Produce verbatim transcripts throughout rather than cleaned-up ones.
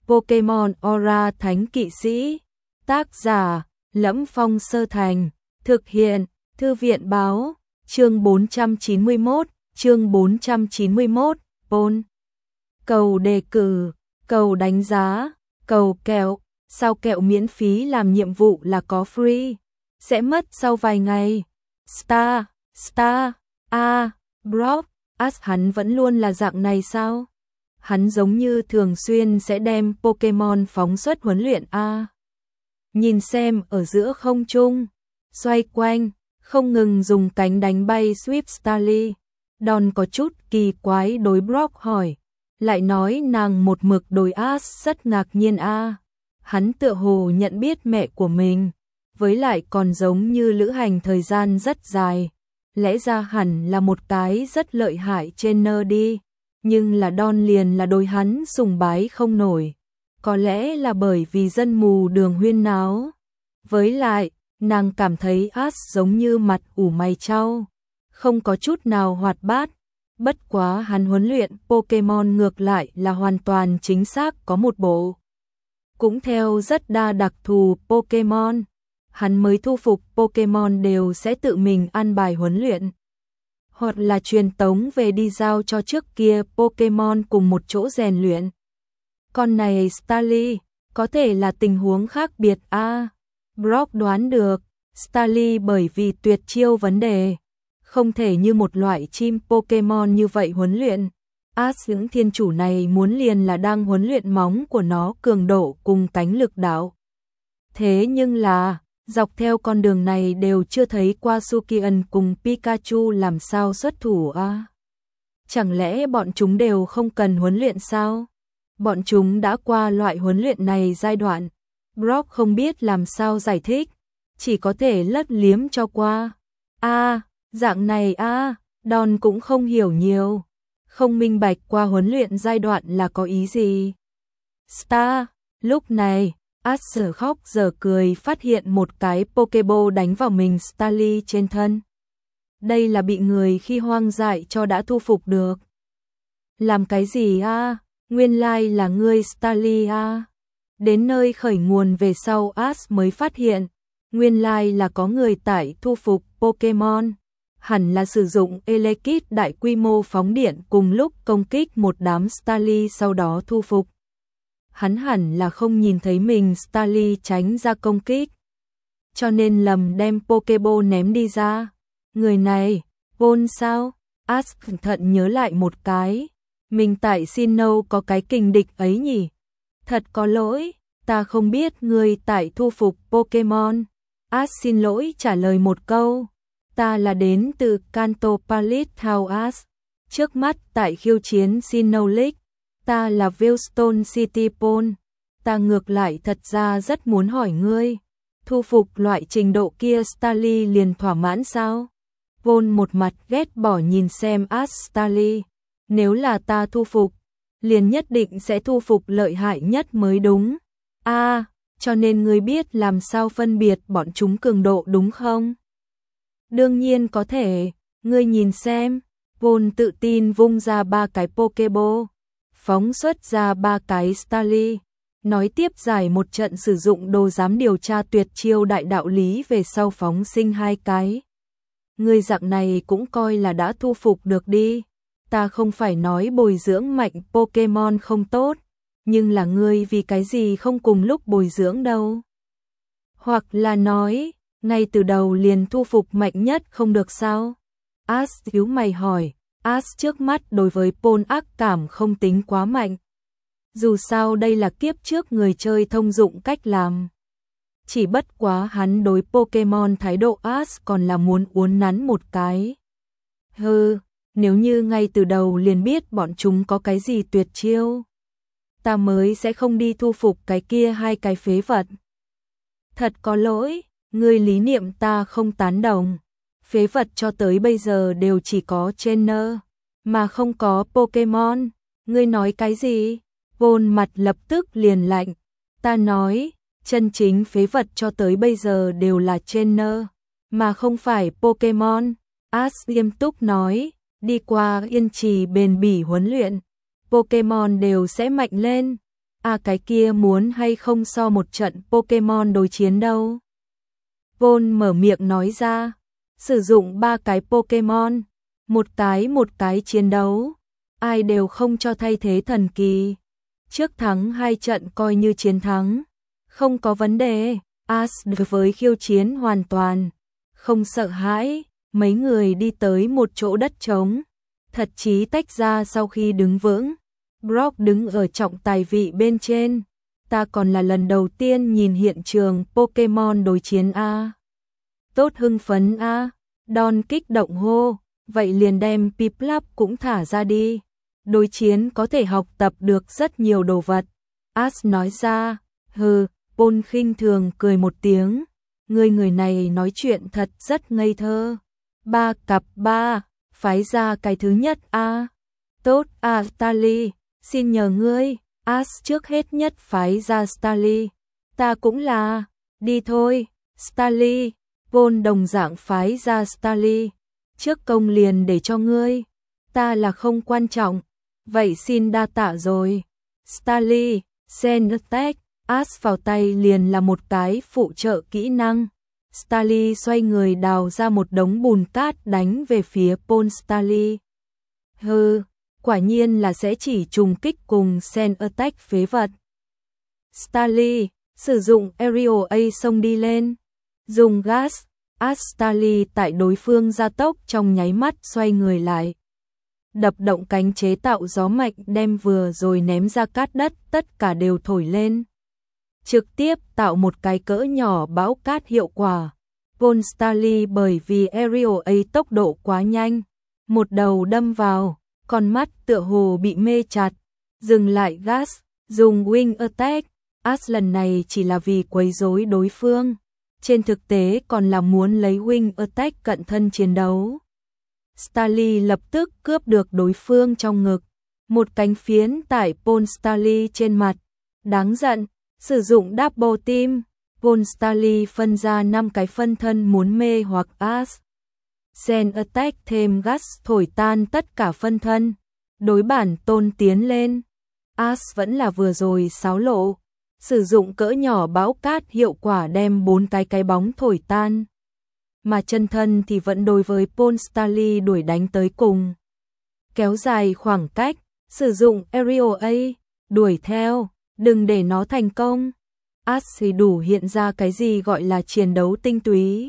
Pokemon Aura Thánh Kỵ Sĩ. Tác giả: Lẫm Phong Sơ Thành. Thực hiện: Thư viện báo. Chương bốn trăm chín mươi mốt, chương bốn trăm chín mươi mốt, Pôn. Cầu đề cử, cầu đánh giá, cầu kẹo, sao kẹo miễn phí làm nhiệm vụ là có free, sẽ mất sau vài ngày. Star, Star, a, Brock, Ash hắn vẫn luôn là dạng này sao? Hắn giống như thường xuyên sẽ đem Pokemon phóng xuất huấn luyện a. Nhìn xem ở giữa không trung, xoay quanh, không ngừng dùng cánh đánh bay Swift Starly. Don có chút kỳ quái đối Brock hỏi, lại nói nàng một mực đối Ash rất ngạc nhiên a. Hắn tựa hồ nhận biết mẹ của mình, với lại còn giống như lữ hành thời gian rất dài, lẽ ra hẳn là một cái rất lợi hại trainer đi, nhưng là Don liền là đối hắn sùng bái không nổi, có lẽ là bởi vì dân mù đường huyên náo. Với lại, nàng cảm thấy Ash giống như mặt ủ mày trao, không có chút nào hoạt bát. Bất quá hắn huấn luyện Pokemon ngược lại là hoàn toàn chính xác có một bộ. Cũng theo rất đa đặc thù Pokemon, hắn mới thu phục Pokemon đều sẽ tự mình ăn bài huấn luyện, hoặc là truyền tống về đi giao cho trước kia Pokemon cùng một chỗ rèn luyện. Con này Starly, có thể là tình huống khác biệt a. À, Brock đoán được, Starly bởi vì tuyệt chiêu vấn đề, không thể như một loại chim Pokemon như vậy huấn luyện. Ash những thiên chủ này muốn liền là đang huấn luyện móng của nó cường độ cùng cánh lực đạo. Thế nhưng là, dọc theo con đường này đều chưa thấy qua Sukian cùng Pikachu làm sao xuất thủ a. À? Chẳng lẽ bọn chúng đều không cần huấn luyện sao? Bọn chúng đã qua loại huấn luyện này giai đoạn. Brock không biết làm sao giải thích, chỉ có thể lấp liếm cho qua. A, à, dạng này a, à, Don cũng không hiểu nhiều, không minh bạch qua huấn luyện giai đoạn là có ý gì. Star, lúc này, Ash giờ khóc giờ cười phát hiện một cái Pokeball đánh vào mình Starly trên thân. Đây là bị người khi hoang dại cho đã thu phục được. Làm cái gì a? À? Nguyên lai like là ngươi Starly a. À? Đến nơi khởi nguồn về sau Ash mới phát hiện, nguyên lai like là có người tải thu phục Pokemon. Hẳn là sử dụng Elekid đại quy mô phóng điện cùng lúc công kích một đám Starly sau đó thu phục. Hắn hẳn là không nhìn thấy mình Starly tránh ra công kích, cho nên lầm đem Pokeball ném đi ra. Người này, Pôn sao? Ash cẩn thận nhớ lại một cái, mình tại Sinnoh có cái kình địch ấy nhỉ? Thật có lỗi, ta không biết người tại thu phục Pokemon. Ash xin lỗi trả lời một câu, ta là đến từ Kanto Palace Town Ash, trước mắt tại khiêu chiến Sinnoh League. Ta là Veilstone City Pôn, ta ngược lại thật ra rất muốn hỏi ngươi, thu phục loại trình độ kia Starly liền thỏa mãn sao? Pôn một mặt ghét bỏ nhìn xem Ash Starly, nếu là ta thu phục, liền nhất định sẽ thu phục lợi hại nhất mới đúng. A, à, cho nên ngươi biết làm sao phân biệt bọn chúng cường độ đúng không? Đương nhiên có thể, ngươi nhìn xem. Pôn tự tin vung ra ba cái Pokeball, phóng xuất ra ba cái Starly, nói tiếp giải một trận sử dụng đồ giám điều tra tuyệt chiêu đại đạo lý về sau phóng sinh hai cái. Ngươi dạng này cũng coi là đã thu phục được đi. Ta không phải nói bồi dưỡng mạnh Pokemon không tốt, nhưng là ngươi vì cái gì không cùng lúc bồi dưỡng đâu? Hoặc là nói, ngay từ đầu liền thu phục mạnh nhất không được sao? Ash nhíu mày hỏi. Ash trước mắt đối với Pôn ác cảm không tính quá mạnh. Dù sao đây là kiếp trước người chơi thông dụng cách làm. Chỉ bất quá hắn đối Pokemon thái độ Ash còn là muốn uốn nắn một cái. Hừ, nếu như ngay từ đầu liền biết bọn chúng có cái gì tuyệt chiêu, ta mới sẽ không đi thu phục cái kia hai cái phế vật. Thật có lỗi, ngươi lý niệm ta không tán đồng. Phế vật cho tới bây giờ đều chỉ có trainer, mà không có Pokemon. Ngươi nói cái gì? Pôn mặt lập tức liền lạnh. Ta nói, chân chính phế vật cho tới bây giờ đều là trainer, mà không phải Pokemon. Ash nghiêm túc nói, đi qua yên trì bền bỉ huấn luyện, Pokemon đều sẽ mạnh lên. À cái kia muốn hay không so một trận Pokemon đối chiến đâu. Paul mở miệng nói ra, sử dụng ba cái Pokemon, một cái một cái chiến đấu, ai đều không cho thay thế thần kỳ. Trước thắng hai trận coi như chiến thắng, không có vấn đề. Ash với khiêu chiến hoàn toàn, không sợ hãi, mấy người đi tới một chỗ đất trống, thật chí tách ra sau khi đứng vững. Brock đứng ở trọng tài vị bên trên, ta còn là lần đầu tiên nhìn hiện trường Pokemon đối chiến a. Tốt hưng phấn a. Don kích động hô, vậy liền đem Piplup cũng thả ra đi. Đối chiến có thể học tập được rất nhiều đồ vật. Ash nói ra, hừ, Paul khinh thường cười một tiếng. Người người này nói chuyện thật rất ngây thơ. Ba cặp ba, phái ra cái thứ nhất a. Tốt a Starly, xin nhờ ngươi. Ash trước hết nhất phái ra Starly. Ta cũng là, đi thôi, Starly. Paul đồng dạng phái ra Starly. Trước công liền để cho ngươi. Ta là không quan trọng. Vậy xin đa tạ rồi. Starly, Sand Attack, Ash vào tay liền là một cái phụ trợ kỹ năng. Starly xoay người đào ra một đống bùn cát đánh về phía Paul. Starly. Hừ, quả nhiên là sẽ chỉ trùng kích cùng Sand Attack phế vật. Starly, sử dụng Aerial A xông đi lên. Dùng gas, Ash Starly tại đối phương gia tốc trong nháy mắt xoay người lại. Đập động cánh chế tạo gió mạnh đem vừa rồi ném ra cát đất tất cả đều thổi lên. Trực tiếp tạo một cái cỡ nhỏ bão cát hiệu quả. Paul Starly bởi vì Aerial A tốc độ quá nhanh, một đầu đâm vào, con mắt tựa hồ bị mê chặt, dừng lại gas, dùng Wing Attack. Ash lần này chỉ là vì quấy rối đối phương, trên thực tế còn là muốn lấy Wing Attack cận thân chiến đấu. Starly lập tức cướp được đối phương trong ngực, một cánh phiến tại Paul Starly trên mặt, đáng giận, sử dụng Double Team, Paul Starly phân ra năm cái phân thân muốn mê hoặc Ash. Sand Attack thêm gas thổi tan tất cả phân thân, đối bản tôn tiến lên. Ash vẫn là vừa rồi xáo lộ, sử dụng cỡ nhỏ bão cát hiệu quả đem bốn cái cái bóng thổi tan. Mà chân thân thì vẫn đối với Paul Starly đuổi đánh tới cùng. Kéo dài khoảng cách, sử dụng Aerial A, đuổi theo, đừng để nó thành công. Ash thì đủ hiện ra cái gì gọi là chiến đấu tinh túy.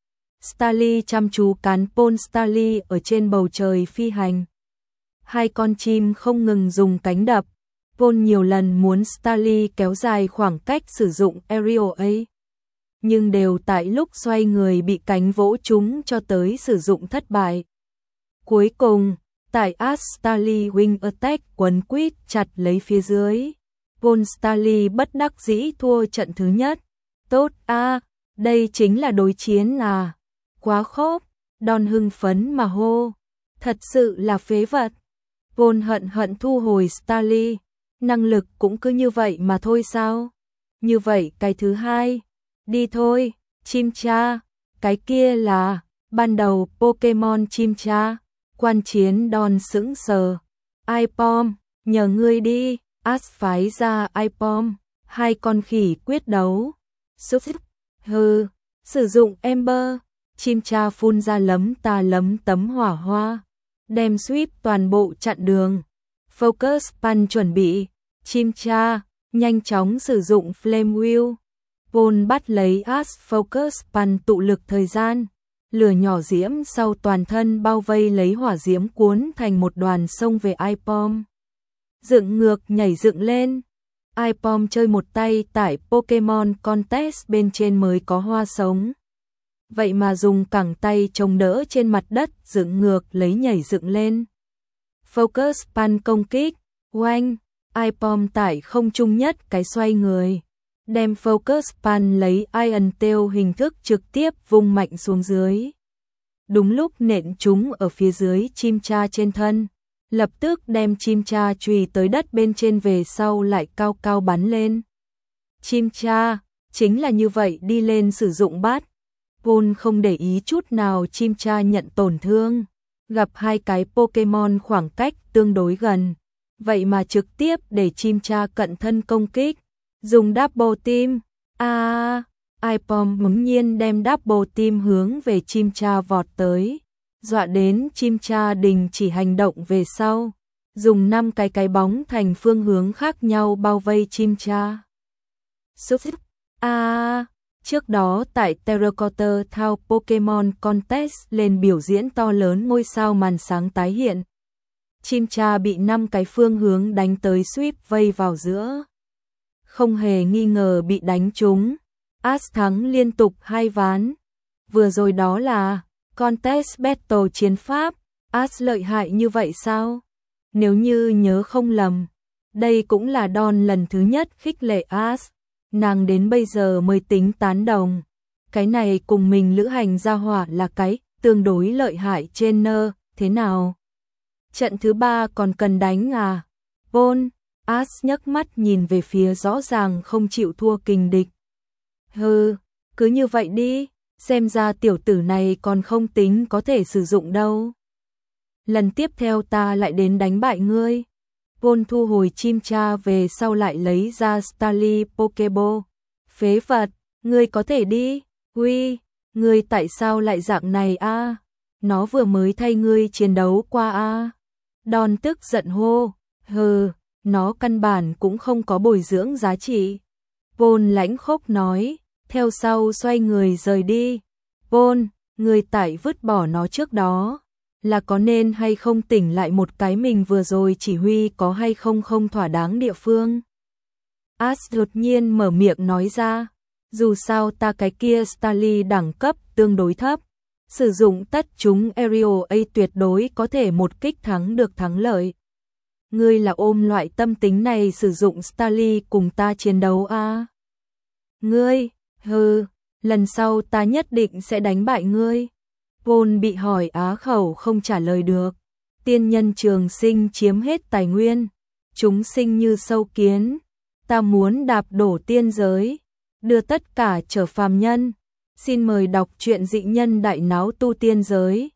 Starly chăm chú cán Paul Starly ở trên bầu trời phi hành. Hai con chim không ngừng dùng cánh đập. Paul nhiều lần muốn Starly kéo dài khoảng cách sử dụng Aerial A, nhưng đều tại lúc xoay người bị cánh vỗ trúng cho tới sử dụng thất bại. Cuối cùng, tại Ash Starly Wing Attack quấn quýt chặt lấy phía dưới. Paul Starly bất đắc dĩ thua trận thứ nhất. Tốt a, đây chính là đối chiến à. Quá khốc, Don hưng phấn mà hô. Thật sự là phế vật. Paul hận hận thu hồi Starly. Năng lực cũng cứ như vậy mà thôi sao? Như vậy cái thứ hai. Đi thôi, chim cha. Cái kia là, ban đầu Pokemon chim cha. Quan chiến Don sững sờ. Aipom, nhờ ngươi đi. Ash phái ra Aipom. Hai con khỉ quyết đấu. Xúc xúc. Hừ, sử dụng Ember. Chim cha phun ra lấm ta lấm tấm hỏa hoa. Đem sweep toàn bộ chặn đường. Focus Punch chuẩn bị. Chim cha, nhanh chóng sử dụng Flame Wheel. Paul bắt lấy Ash Focus Punch tụ lực thời gian. Lửa nhỏ diễm sau toàn thân bao vây lấy hỏa diễm cuốn thành một đoàn xông về Aipom. Dựng ngược nhảy dựng lên. Aipom chơi một tay tại Pokemon Contest bên trên mới có hoa sống. Vậy mà dùng cẳng tay chống đỡ trên mặt đất dựng ngược lấy nhảy dựng lên. Focus Punch công kích, oanh, Aipom tại không trung nhất cái xoay người. Đem Focus Punch lấy Iron Tail hình thức trực tiếp vung mạnh xuống dưới. Đúng lúc nện chúng ở phía dưới chim cha trên thân. Lập tức đem chim cha chùy tới đất bên trên về sau lại cao cao bắn lên. Chim cha, chính là như vậy đi lên sử dụng bát. Paul không để ý chút nào chim cha nhận tổn thương. Gặp hai cái Pokemon khoảng cách tương đối gần. vậy mà trực tiếp để chim cha cận thân công kích, dùng double team. A, à, iPom bỗng nhiên đem double team hướng về chim cha vọt tới, dọa đến chim cha đình chỉ hành động về sau, dùng năm cái cái bóng thành phương hướng khác nhau bao vây chim cha. Xúc A, à, trước đó tại Terracotta Town Pokemon Contest lên biểu diễn to lớn ngôi sao màn sáng tái hiện. Chim cha bị năm cái phương hướng đánh tới sweep vây vào giữa. Không hề nghi ngờ bị đánh trúng. Ash thắng liên tục hai ván. Vừa rồi đó là Contest Battle chiến pháp. Ash lợi hại như vậy sao? Nếu như nhớ không lầm, đây cũng là Dawn lần thứ nhất khích lệ Ash. Nàng đến bây giờ mới tính tán đồng. Cái này cùng mình lữ hành ra hỏa là cái tương đối lợi hại trên nơ, thế nào? Trận thứ ba còn cần đánh à? Bôn, Ash nhấc mắt nhìn về phía rõ ràng không chịu thua kình địch. Hừ, cứ như vậy đi, xem ra tiểu tử này còn không tính có thể sử dụng đâu. Lần tiếp theo ta lại đến đánh bại ngươi. Bôn thu hồi chim cha về sau lại lấy ra Starly Pokeball. Phế vật, ngươi có thể đi. Uy, ngươi tại sao lại dạng này a? À? Nó vừa mới thay ngươi chiến đấu qua a. À? Dawn tức giận hô. Hừ, nó căn bản cũng không có bồi dưỡng giá trị. Bôn lãnh khốc nói, theo sau xoay người rời đi. Bôn, ngươi tại vứt bỏ nó trước đó, là có nên hay không tỉnh lại một cái mình vừa rồi chỉ huy có hay không không thỏa đáng địa phương. Ash đột nhiên mở miệng nói ra, dù sao ta cái kia Starly đẳng cấp tương đối thấp, sử dụng tất chúng Aerial A tuyệt đối có thể một kích thắng được thắng lợi. Ngươi là ôm loại tâm tính này sử dụng Starly cùng ta chiến đấu a? À? Ngươi, hừ, lần sau ta nhất định sẽ đánh bại ngươi. Bôn bị hỏi á khẩu không trả lời được. Tiên nhân trường sinh chiếm hết tài nguyên, chúng sinh như sâu kiến, ta muốn đạp đổ tiên giới, đưa tất cả trở phàm nhân. Xin mời đọc truyện dị nhân đại náo tu tiên giới.